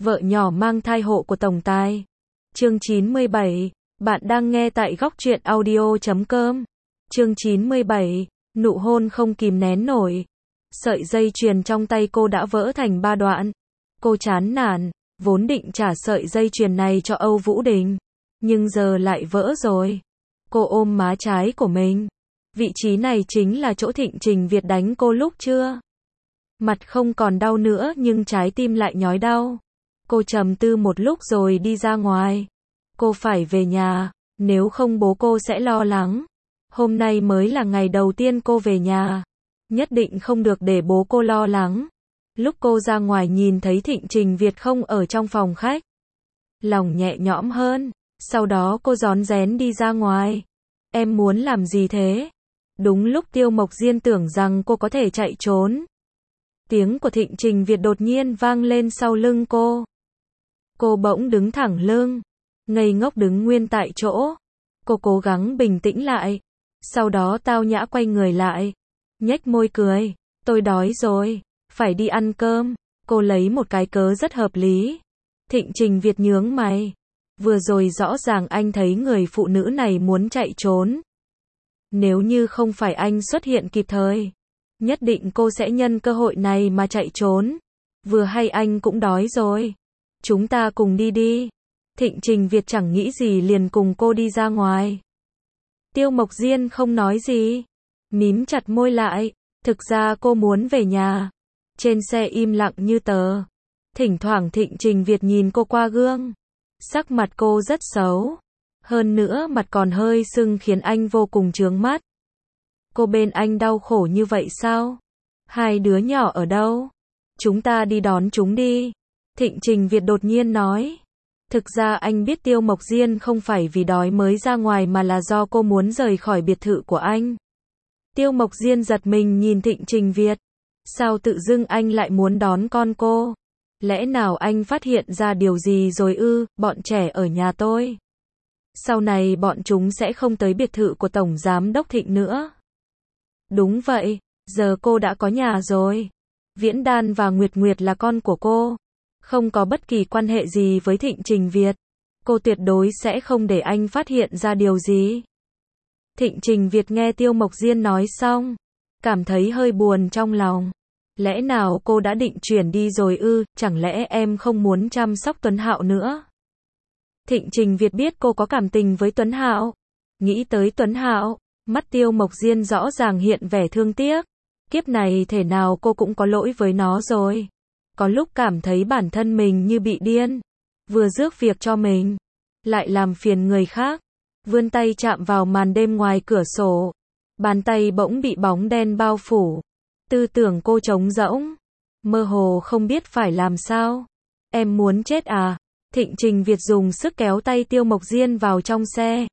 Vợ nhỏ mang thai hộ của tổng tài. Chương 97. Bạn đang nghe tại góc truyện audio.com. Chương 97. Nụ hôn không kìm nén nổi. Sợi dây chuyền trong tay cô đã vỡ thành 3 đoạn. Cô chán nản, vốn định trả sợi dây chuyền này cho Âu Vũ Đình, nhưng giờ lại vỡ rồi. Cô ôm má trái của mình. Vị trí này chính là chỗ Thịnh Trình Việt đánh cô lúc trưa. Mặt không còn đau nữa nhưng trái tim lại nhói đau. Cô trầm tư một lúc rồi đi ra ngoài. Cô phải về nhà, nếu không bố cô sẽ lo lắng. Hôm nay mới là ngày đầu tiên cô về nhà. Nhất định không được để bố cô lo lắng. Lúc cô ra ngoài nhìn thấy Thịnh Trình Việt không ở trong phòng khách. Lòng nhẹ nhõm hơn. Sau đó cô rón rén đi ra ngoài. Em muốn làm gì thế? Đúng lúc Tiêu Mộc Diên tưởng rằng cô có thể chạy trốn. Tiếng của Thịnh Trình Việt đột nhiên vang lên sau lưng cô. Cô bỗng đứng thẳng lưng, ngây ngốc đứng nguyên tại chỗ. Cô cố gắng bình tĩnh lại, sau đó tao nhã quay người lại, nhếch môi cười, tôi đói rồi, phải đi ăn cơm. Cô lấy một cái cớ rất hợp lý. Thịnh Trình Việt nhướng mày, vừa rồi rõ ràng anh thấy người phụ nữ này muốn chạy trốn. Nếu như không phải anh xuất hiện kịp thời, nhất định cô sẽ nhân cơ hội này mà chạy trốn. Vừa hay anh cũng đói rồi. Chúng ta cùng đi đi. Thịnh Trình Việt chẳng nghĩ gì liền cùng cô đi ra ngoài. Tiêu Mộc Diên không nói gì, mím chặt môi lại. Thực ra cô muốn về nhà. Trên xe im lặng như tờ. Thỉnh thoảng Thịnh Trình Việt nhìn cô qua gương. Sắc mặt cô rất xấu. Hơn nữa mặt còn hơi sưng khiến anh vô cùng chướng mắt. Cô bên anh đau khổ như vậy sao? Hai đứa nhỏ ở đâu? Chúng ta đi đón chúng đi. Thịnh Trình Việt đột nhiên nói. Thực ra anh biết Tiêu Mộc Diên không phải vì đói mới ra ngoài mà là do cô muốn rời khỏi biệt thự của anh. Tiêu Mộc Diên giật mình nhìn Thịnh Trình Việt. Sao tự dưng anh lại muốn đón con cô? Lẽ nào anh phát hiện ra điều gì rồi ư? Bọn trẻ ở nhà tôi. Sau này bọn chúng sẽ không tới biệt thự của Tổng Giám Đốc Thịnh nữa. Đúng vậy, giờ cô đã có nhà rồi. Viễn Đan và Nguyệt Nguyệt là con của cô. Không có bất kỳ quan hệ gì với Thịnh Trình Việt. Cô tuyệt đối sẽ không để anh phát hiện ra điều gì. Thịnh Trình Việt nghe Tiêu Mộc Diên nói xong, cảm thấy hơi buồn trong lòng. Lẽ nào cô đã định chuyển đi rồi ư? Chẳng lẽ em không muốn chăm sóc Tuấn Hạo nữa? Thịnh Trình Việt biết cô có cảm tình với Tuấn Hạo. Nghĩ tới Tuấn Hạo, mắt Tiêu Mộc Diên rõ ràng hiện vẻ thương tiếc. Kiếp này thể nào cô cũng có lỗi với nó rồi. Có lúc cảm thấy bản thân mình như bị điên. Vừa rước việc cho mình, lại làm phiền người khác. Vươn tay chạm vào màn đêm ngoài cửa sổ. Bàn tay bỗng bị bóng đen bao phủ. Tư tưởng cô trống rỗng. Mơ hồ không biết phải làm sao. Em muốn chết à? Thịnh Trình Việt dùng sức kéo tay Tiêu Mộc Diên vào trong xe.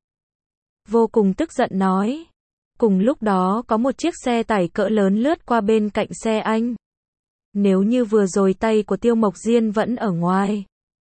Vô cùng tức giận nói. Cùng lúc đó có một chiếc xe tải cỡ lớn lướt qua bên cạnh xe anh. Nếu như vừa rồi tay của Tiêu Mộc Diên vẫn ở ngoài,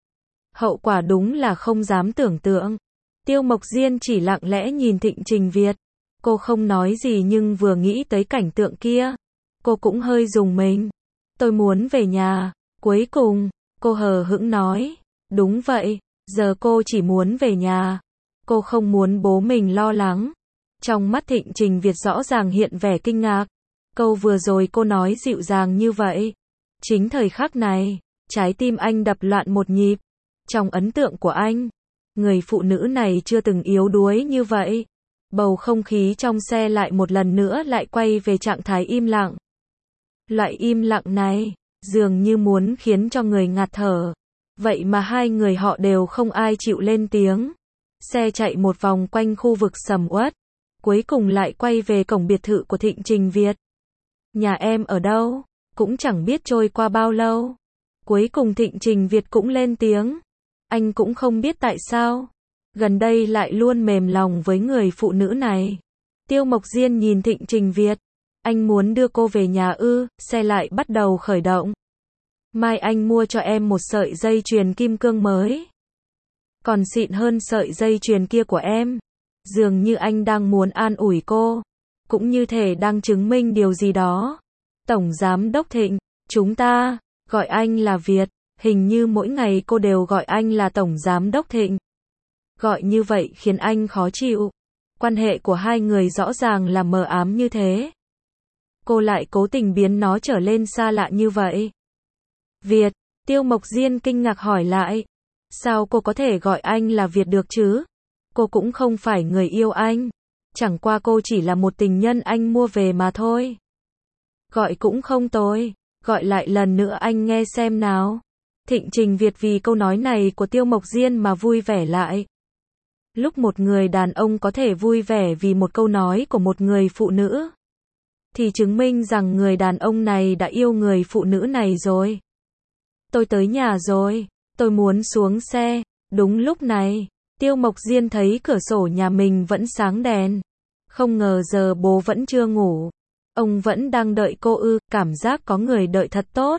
hậu quả đúng là không dám tưởng tượng. Tiêu Mộc Diên chỉ lặng lẽ nhìn Thịnh Trình Việt. Cô không nói gì nhưng vừa nghĩ tới cảnh tượng kia, cô cũng hơi rùng mình. Tôi muốn về nhà. Cuối cùng, cô hờ hững nói. Đúng vậy, giờ cô chỉ muốn về nhà. Cô không muốn bố mình lo lắng. Trong mắt Thịnh Trình Việt rõ ràng hiện vẻ kinh ngạc. Câu vừa rồi cô nói dịu dàng như vậy. Chính thời khắc này, trái tim anh đập loạn một nhịp. Trong ấn tượng của anh, người phụ nữ này chưa từng yếu đuối như vậy. Bầu không khí trong xe lại một lần nữa lại quay về trạng thái im lặng. Loại im lặng này, dường như muốn khiến cho người ngạt thở. Vậy mà hai người họ đều không ai chịu lên tiếng. Xe chạy một vòng quanh khu vực sầm uất. Cuối cùng lại quay về cổng biệt thự của Thịnh Trình Việt. Nhà em ở đâu? Cũng chẳng biết trôi qua bao lâu. Cuối cùng Thịnh Trình Việt cũng lên tiếng. Anh cũng không biết tại sao. Gần đây lại luôn mềm lòng với người phụ nữ này. Tiêu Mộc Diên nhìn Thịnh Trình Việt. Anh muốn đưa cô về nhà ư? Xe lại bắt đầu khởi động. Mai anh mua cho em một sợi dây chuyền kim cương mới. Còn xịn hơn sợi dây chuyền kia của em. Dường như anh đang muốn an ủi cô. Cũng như thể đang chứng minh điều gì đó. Tổng Giám Đốc Thịnh, chúng ta, gọi anh là Việt. Hình như mỗi ngày cô đều gọi anh là Tổng Giám Đốc Thịnh. Gọi như vậy khiến anh khó chịu. Quan hệ của hai người rõ ràng là mờ ám như thế. Cô lại cố tình biến nó trở lên xa lạ như vậy. Việt, Tiêu Mộc Diên kinh ngạc hỏi lại. Sao cô có thể gọi anh là Việt được chứ? Cô cũng không phải người yêu anh. Chẳng qua cô chỉ là một tình nhân anh mua về mà thôi. Gọi cũng không tồi. Gọi lại lần nữa anh nghe xem nào. Thịnh Trình Việt vì câu nói này của Tiêu Mộc Diên mà vui vẻ lại. Lúc một người đàn ông có thể vui vẻ vì một câu nói của một người phụ nữ, thì chứng minh rằng người đàn ông này đã yêu người phụ nữ này rồi. Tôi tới nhà rồi, tôi muốn xuống xe. Đúng lúc này, Tiêu Mộc Diên thấy cửa sổ nhà mình vẫn sáng đèn. Không ngờ giờ bố vẫn chưa ngủ. Ông vẫn đang đợi cô ư, cảm giác có người đợi thật tốt.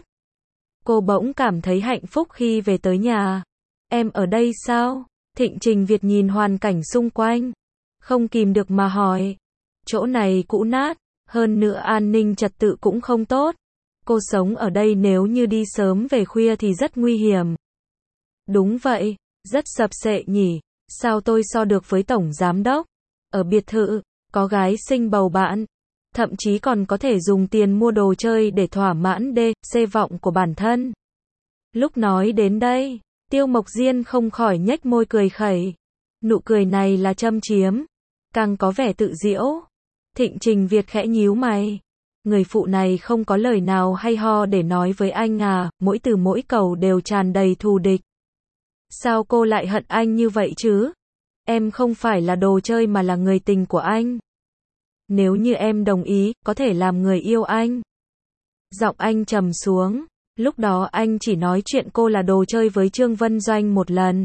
Cô bỗng cảm thấy hạnh phúc khi về tới nhà. Em ở đây sao? Thịnh Trình Việt nhìn hoàn cảnh xung quanh, không kìm được mà hỏi. Chỗ này cũ nát, hơn nữa an ninh trật tự cũng không tốt. Cô sống ở đây nếu như đi sớm về khuya thì rất nguy hiểm. Đúng vậy, rất sập sệ nhỉ. Sao tôi so được với Tổng Giám Đốc? Ở biệt thự, có gái xinh bầu bạn. Thậm chí còn có thể dùng tiền mua đồ chơi để thỏa mãn C vọng của bản thân. Lúc nói đến đây, Tiêu Mộc Diên không khỏi nhếch môi cười khẩy. Nụ cười này là châm chiếm, càng có vẻ tự giễu. Thịnh Trình Việt khẽ nhíu mày. Người phụ này không có lời nào hay ho để nói với anh à, mỗi từ mỗi câu đều tràn đầy thù địch. Sao cô lại hận anh như vậy chứ? Em không phải là đồ chơi mà là người tình của anh. Nếu như em đồng ý, có thể làm người yêu anh. Giọng anh trầm xuống. Lúc đó anh chỉ nói chuyện cô là đồ chơi với Trương Vân Doanh một lần.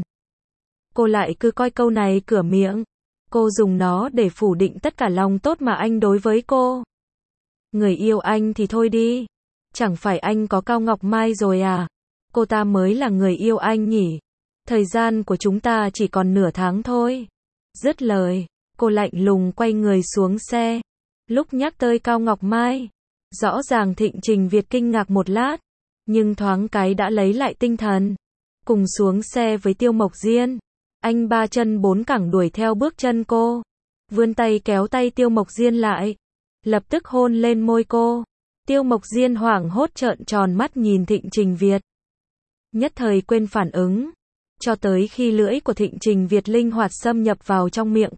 Cô lại cứ coi câu này cửa miệng. Cô dùng nó để phủ định tất cả lòng tốt mà anh đối với cô. Người yêu anh thì thôi đi. Chẳng phải anh có Cao Ngọc Mai rồi à? Cô ta mới là người yêu anh nhỉ? Thời gian của chúng ta chỉ còn nửa tháng thôi. Dứt lời, cô lạnh lùng quay người xuống xe. Lúc nhắc tới Cao Ngọc Mai, rõ ràng Thịnh Trình Việt kinh ngạc một lát, nhưng thoáng cái đã lấy lại tinh thần. Cùng xuống xe với Tiêu Mộc Diên, anh ba chân bốn cẳng đuổi theo bước chân cô, vươn tay kéo tay Tiêu Mộc Diên lại, lập tức hôn lên môi cô. Tiêu Mộc Diên hoảng hốt trợn tròn mắt nhìn Thịnh Trình Việt, nhất thời quên phản ứng, cho tới khi lưỡi của Thịnh Trình Việt linh hoạt xâm nhập vào trong miệng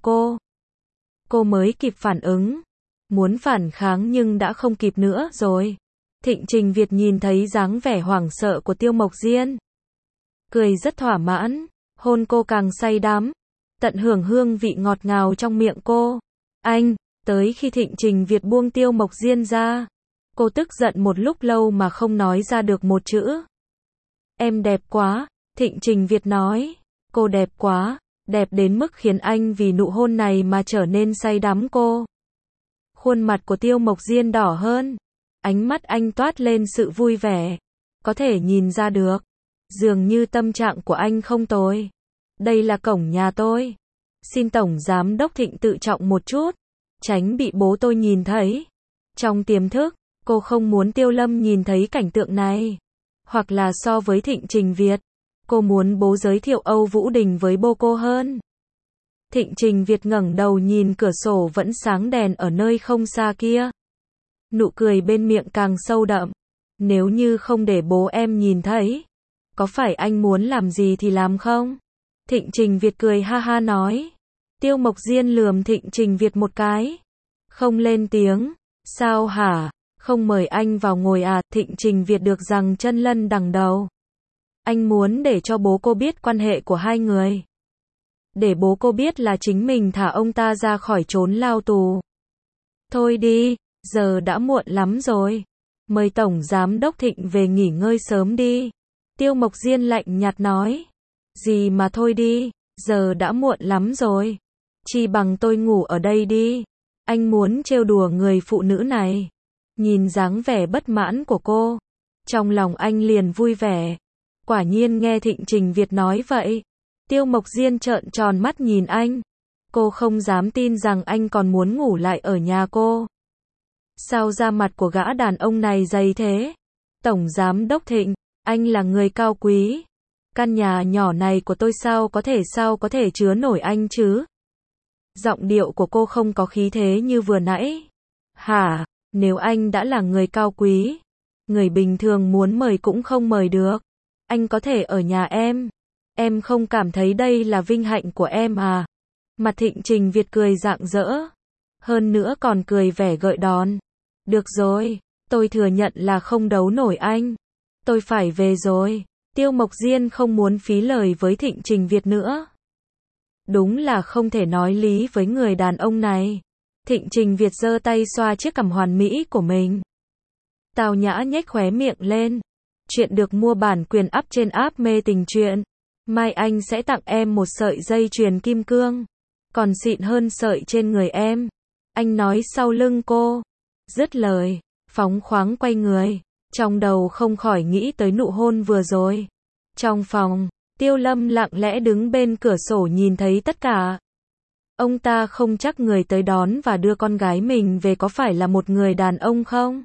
cô mới kịp phản ứng, muốn phản kháng nhưng đã không kịp nữa rồi. Thịnh Trình Việt nhìn thấy dáng vẻ hoảng sợ của Tiêu Mộc Diên, cười rất thỏa mãn, hôn cô càng say đắm, tận hưởng hương vị ngọt ngào trong miệng cô. Anh, tới khi Thịnh Trình Việt buông Tiêu Mộc Diên ra, cô tức giận một lúc lâu mà không nói ra được một chữ. Em đẹp quá, Thịnh Trình Việt nói, cô đẹp quá, đẹp đến mức khiến anh vì nụ hôn này mà trở nên say đắm cô. Khuôn mặt của Tiêu Mộc Diên đỏ hơn, ánh mắt anh toát lên sự vui vẻ, có thể nhìn ra được, dường như tâm trạng của anh không tồi. Đây là cổng nhà tôi. Xin Tổng Giám Đốc Thịnh tự trọng một chút, tránh bị bố tôi nhìn thấy. Trong tiềm thức, cô không muốn Tiêu Lâm nhìn thấy cảnh tượng này. Hoặc là so với Thịnh Trình Việt, cô muốn bố giới thiệu Âu Vũ Đình với bố cô hơn. Thịnh Trình Việt ngẩng đầu nhìn cửa sổ vẫn sáng đèn ở nơi không xa kia. Nụ cười bên miệng càng sâu đậm. Nếu như không để bố em nhìn thấy, có phải anh muốn làm gì thì làm không? Thịnh Trình Việt cười ha ha nói. Tiêu Mộc Diên lườm Thịnh Trình Việt một cái, không lên tiếng. Sao hả? Không mời anh vào ngồi à? Thịnh Trình Việt được giằng chân lân đằng đầu. Anh muốn để cho bố cô biết quan hệ của hai người. Để bố cô biết là chính mình thả ông ta ra khỏi trốn lao tù. Thôi đi, giờ đã muộn lắm rồi. Mời Tổng Giám Đốc Thịnh về nghỉ ngơi sớm đi. Tiêu Mộc Diên lạnh nhạt nói. Gì mà thôi đi, giờ đã muộn lắm rồi. Chi bằng tôi ngủ ở đây đi. Anh muốn trêu đùa người phụ nữ này. Nhìn dáng vẻ bất mãn của cô, trong lòng anh liền vui vẻ. Quả nhiên nghe Thịnh Trình Việt nói vậy, Tiêu Mộc Diên trợn tròn mắt nhìn anh. Cô không dám tin rằng anh còn muốn ngủ lại ở nhà cô. Sao da mặt của gã đàn ông này dày thế? Tổng Giám Đốc Thịnh, Anh là người cao quý. Căn nhà nhỏ này của tôi sao có thể chứa nổi anh chứ? Giọng điệu của cô không có khí thế như vừa nãy. Hả, nếu anh đã là người cao quý, người bình thường muốn mời cũng không mời được. Anh có thể ở nhà em không cảm thấy đây là vinh hạnh của em à? Mặt Thịnh Trình Việt cười rạng rỡ. Hơn nữa còn cười vẻ gợi đòn. Được rồi, tôi thừa nhận là không đấu nổi anh. Tôi phải về rồi. Tiêu Mộc Diên không muốn phí lời với Thịnh Trình Việt nữa. Đúng là không thể nói lý với người đàn ông này. Thịnh Trình Việt giơ tay xoa chiếc cằm hoàn mỹ của mình. Tào Nhã nhếch khóe miệng lên. Chuyện được mua bản quyền up trên app Mê Tình Truyện. Mai anh sẽ tặng em một sợi dây chuyền kim cương. Còn xịn hơn sợi trên người em. Anh nói sau lưng cô. Dứt lời, phóng khoáng quay người. Trong đầu không khỏi nghĩ tới nụ hôn vừa rồi. Trong phòng, Tiêu Lâm lặng lẽ đứng bên cửa sổ nhìn thấy tất cả. Ông ta không chắc người tới đón và đưa con gái mình về có phải là một người đàn ông không?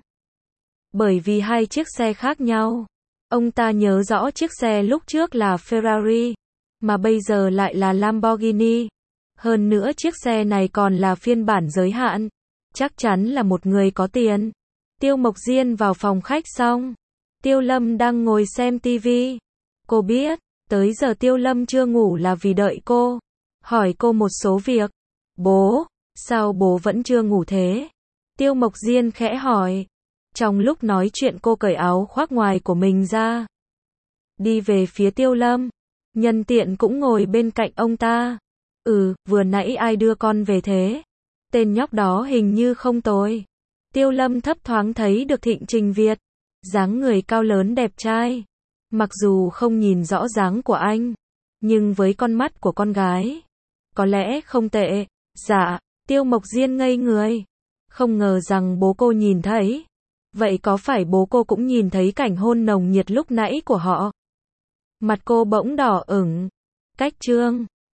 Bởi vì hai chiếc xe khác nhau. Ông ta nhớ rõ chiếc xe lúc trước là Ferrari, mà bây giờ lại là Lamborghini. Hơn nữa chiếc xe này còn là phiên bản giới hạn. Chắc chắn là một người có tiền. Tiêu Mộc Diên vào phòng khách xong. Tiêu Lâm đang ngồi xem tivi. Cô biết, tới giờ Tiêu Lâm chưa ngủ là vì đợi cô. Hỏi cô một số việc. Bố, sao bố vẫn chưa ngủ thế? Tiêu Mộc Diên khẽ hỏi. Trong lúc nói chuyện cô cởi áo khoác ngoài của mình ra. Đi về phía Tiêu Lâm. Nhân tiện cũng ngồi bên cạnh ông ta. Vừa nãy ai đưa con về thế? Tên nhóc đó hình như không tồi. Tiêu Lâm thấp thoáng thấy được Thịnh Trình Việt. Dáng người cao lớn đẹp trai. Mặc dù không nhìn rõ dáng của anh, nhưng với con mắt của con gái, có lẽ không tệ. Dạ, Tiêu Mộc Diên ngây người. Không ngờ rằng bố cô nhìn thấy. Vậy có phải bố cô cũng nhìn thấy cảnh hôn nồng nhiệt lúc nãy của họ? Mặt cô bỗng đỏ ửng. Cách chương